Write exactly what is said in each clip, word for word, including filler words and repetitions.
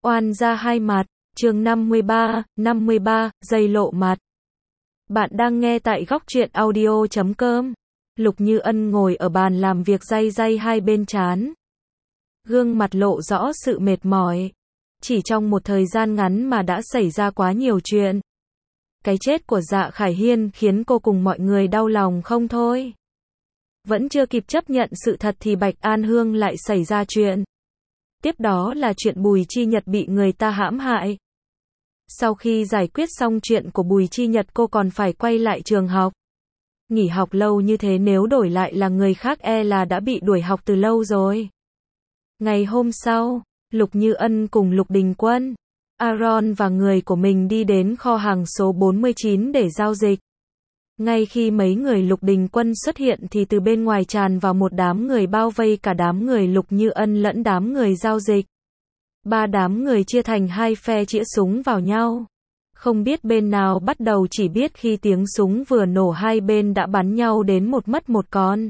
Oan ra hai mặt, chương năm mươi ba, năm mươi ba, dây lộ mặt. Bạn đang nghe tại góc truyện audio chấm com. Lục Như Ân ngồi ở bàn làm việc day day hai bên trán. Gương mặt lộ rõ sự mệt mỏi. Chỉ trong một thời gian ngắn mà đã xảy ra quá nhiều chuyện. Cái chết của Dạ Khải Hiên khiến cô cùng mọi người đau lòng không thôi. Vẫn chưa kịp chấp nhận sự thật thì Bạch An Hương lại xảy ra chuyện. Tiếp đó là chuyện Bùi Chi Nhật bị người ta hãm hại. Sau khi giải quyết xong chuyện của Bùi Chi Nhật cô còn phải quay lại trường học. Nghỉ học lâu như thế nếu đổi lại là người khác e là đã bị đuổi học từ lâu rồi. Ngày hôm sau, Lục Như Ân cùng Lục Đình Quân, Aaron và người của mình đi đến kho hàng số bốn mươi chín để giao dịch. Ngay khi mấy người Lục Đình Quân xuất hiện thì từ bên ngoài tràn vào một đám người bao vây cả đám người Lục Như Ân lẫn đám người giao dịch. Ba đám người chia thành hai phe chĩa súng vào nhau. Không biết bên nào bắt đầu, chỉ biết khi tiếng súng vừa nổ hai bên đã bắn nhau đến một mất một con.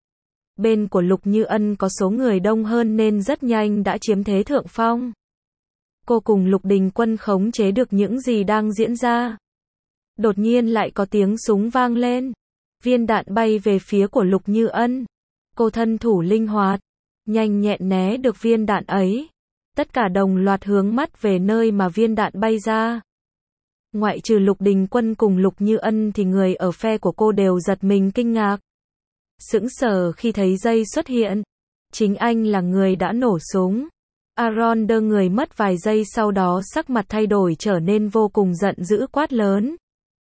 Bên của Lục Như Ân có số người đông hơn nên rất nhanh đã chiếm thế thượng phong. Cô cùng Lục Đình Quân khống chế được những gì đang diễn ra. Đột nhiên lại có tiếng súng vang lên. Viên đạn bay về phía của Lục Như Ân. Cô thân thủ linh hoạt, nhanh nhẹn né được viên đạn ấy. Tất cả đồng loạt hướng mắt về nơi mà viên đạn bay ra. Ngoại trừ Lục Đình Quân cùng Lục Như Ân thì người ở phe của cô đều giật mình kinh ngạc. Sững sờ khi thấy Dây xuất hiện. Chính anh là người đã nổ súng. Aaron đơ người mất vài giây, sau đó sắc mặt thay đổi trở nên vô cùng giận dữ quát lớn.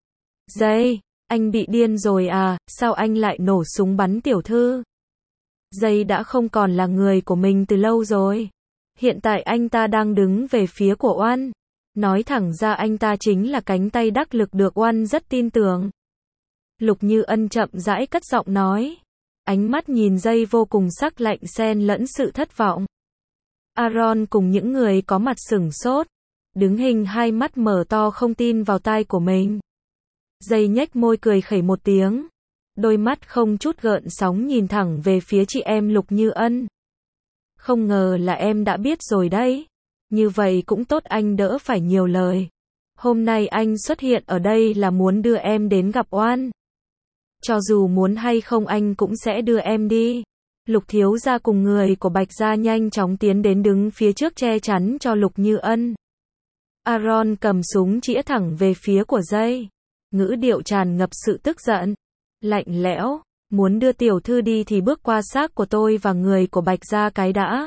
Dây, anh bị điên rồi à, sao anh lại nổ súng bắn tiểu thư? Dây đã không còn là người của mình từ lâu rồi. Hiện tại anh ta đang đứng về phía của Oan. Nói thẳng ra anh ta chính là cánh tay đắc lực được Oan rất tin tưởng. Lục Như Ân chậm rãi cất giọng nói. Ánh mắt nhìn Dây vô cùng sắc lạnh xen lẫn sự thất vọng. Aaron cùng những người có mặt sửng sốt. Đứng hình hai mắt mở to không tin vào tai của mình. Dây nhếch môi cười khẩy một tiếng. Đôi mắt không chút gợn sóng nhìn thẳng về phía chị em Lục Như Ân. Không ngờ là em đã biết rồi đấy. Như vậy cũng tốt, anh đỡ phải nhiều lời. Hôm nay anh xuất hiện ở đây là muốn đưa em đến gặp Oan. Cho dù muốn hay không anh cũng sẽ đưa em đi. Lục thiếu gia cùng người của Bạch gia nhanh chóng tiến đến đứng phía trước che chắn cho Lục Như Ân. Aaron cầm súng chĩa thẳng về phía của Dây. Ngữ điệu tràn ngập sự tức giận. Lạnh lẽo, muốn đưa tiểu thư đi thì bước qua xác của tôi và người của Bạch gia cái đã.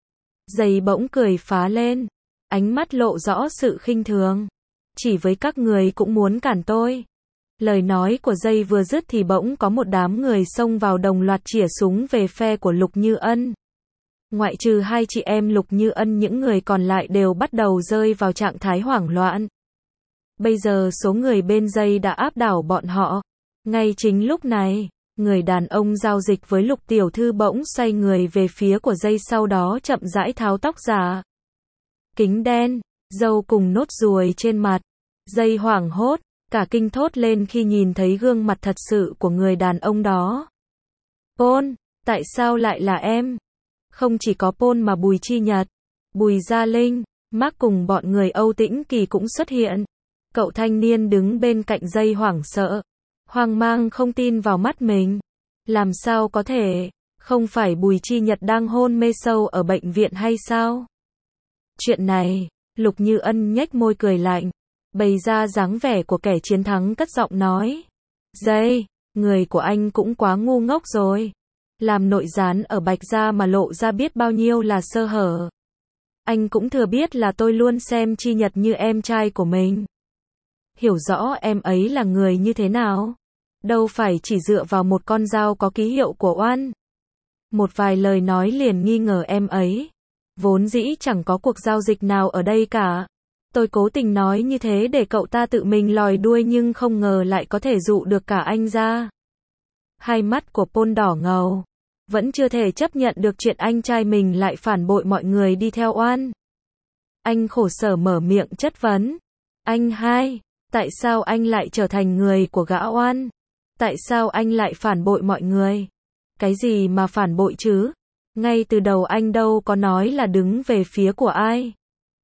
Dây bỗng cười phá lên. Ánh mắt lộ rõ sự khinh thường. Chỉ với các người cũng muốn cản tôi. Lời nói của Dây vừa dứt thì bỗng có một đám người xông vào đồng loạt chĩa súng về phe của Lục Như Ân. Ngoại trừ hai chị em Lục Như Ân, những người còn lại đều bắt đầu rơi vào trạng thái hoảng loạn. Bây giờ số người bên Dây đã áp đảo bọn họ. Ngay chính lúc này, người đàn ông giao dịch với Lục tiểu thư bỗng xoay người về phía của Dây, sau đó chậm rãi tháo tóc giả. Kính đen, râu cùng nốt ruồi trên mặt. Dây hoảng hốt, cả kinh thốt lên khi nhìn thấy gương mặt thật sự của người đàn ông đó. Paul, tại sao lại là em? Không chỉ có Paul mà Bùi Chi Nhật, Bùi Gia Linh, Mark cùng bọn người Âu Tĩnh Kỳ cũng xuất hiện. Cậu thanh niên đứng bên cạnh Dây hoảng sợ, hoang mang không tin vào mắt mình. Làm sao có thể, không phải Bùi Chi Nhật đang hôn mê sâu ở bệnh viện hay sao? Chuyện này, Lục Như Ân nhếch môi cười lạnh, bày ra dáng vẻ của kẻ chiến thắng cất giọng nói. Dây, người của anh cũng quá ngu ngốc rồi. Làm nội gián ở Bạch gia mà lộ ra biết bao nhiêu là sơ hở. Anh cũng thừa biết là tôi luôn xem Chi Nhật như em trai của mình. Hiểu rõ em ấy là người như thế nào. Đâu phải chỉ dựa vào một con dao có ký hiệu của Oan. Một vài lời nói liền nghi ngờ em ấy. Vốn dĩ chẳng có cuộc giao dịch nào ở đây cả. Tôi cố tình nói như thế để cậu ta tự mình lòi đuôi, nhưng không ngờ lại có thể dụ được cả anh ra. Hai mắt của Paul đỏ ngầu. Vẫn chưa thể chấp nhận được chuyện anh trai mình lại phản bội mọi người đi theo Oan. Anh khổ sở mở miệng chất vấn. Anh hai, tại sao anh lại trở thành người của gã Oan? Tại sao anh lại phản bội mọi người? Cái gì mà phản bội chứ? Ngay từ đầu anh đâu có nói là đứng về phía của ai.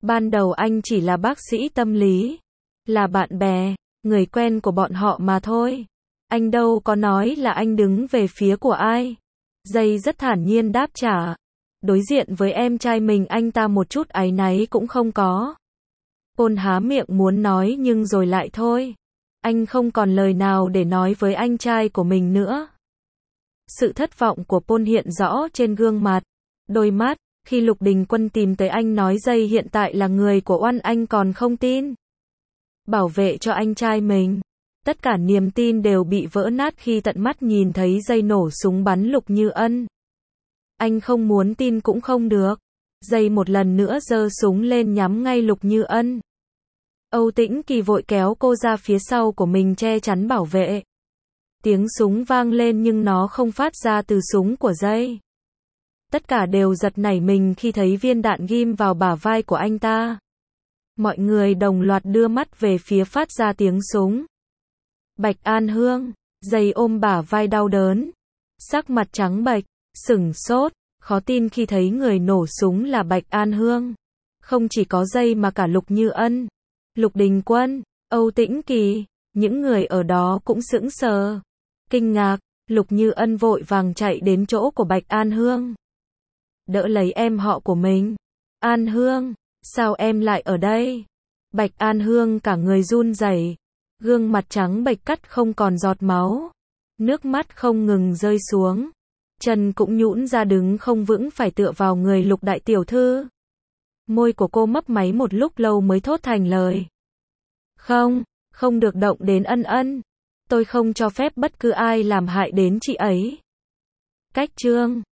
Ban đầu anh chỉ là bác sĩ tâm lý, là bạn bè, người quen của bọn họ mà thôi. Anh đâu có nói là anh đứng về phía của ai. Dây rất thản nhiên đáp trả. Đối diện với em trai mình anh ta một chút áy náy cũng không có. Paul há miệng muốn nói nhưng rồi lại thôi. Anh không còn lời nào để nói với anh trai của mình nữa. Sự thất vọng của Paul hiện rõ trên gương mặt, đôi mắt. Khi Lục Đình Quân tìm tới anh nói Dây hiện tại là người của Oan anh còn không tin. Bảo vệ cho anh trai mình. Tất cả niềm tin đều bị vỡ nát khi tận mắt nhìn thấy Dây nổ súng bắn Lục Như Ân. Anh không muốn tin cũng không được. Dây một lần nữa giơ súng lên nhắm ngay Lục Như Ân. Âu Tĩnh Kỳ vội kéo cô ra phía sau của mình che chắn bảo vệ. Tiếng súng vang lên nhưng nó không phát ra từ súng của Dây. Tất cả đều giật nảy mình khi thấy viên đạn ghim vào bả vai của anh ta. Mọi người đồng loạt đưa mắt về phía phát ra tiếng súng. Bạch An Hương, Dây ôm bả vai đau đớn. Sắc mặt trắng bệch, sửng sốt, khó tin khi thấy người nổ súng là Bạch An Hương. Không chỉ có Dây mà cả Lục Như Ân, Lục Đình Quân, Âu Tĩnh Kỳ, những người ở đó cũng sững sờ. Kinh ngạc, Lục Như Ân vội vàng chạy đến chỗ của Bạch An Hương. Đỡ lấy em họ của mình. An Hương, sao em lại ở đây? Bạch An Hương cả người run rẩy, gương mặt trắng bệch cắt không còn giọt máu. Nước mắt không ngừng rơi xuống. Chân cũng nhũn ra đứng không vững phải tựa vào người Lục đại tiểu thư. Môi của cô mấp máy một lúc lâu mới thốt thành lời. Không, không được động đến Ân Ân. Tôi không cho phép bất cứ ai làm hại đến chị ấy. Cách chương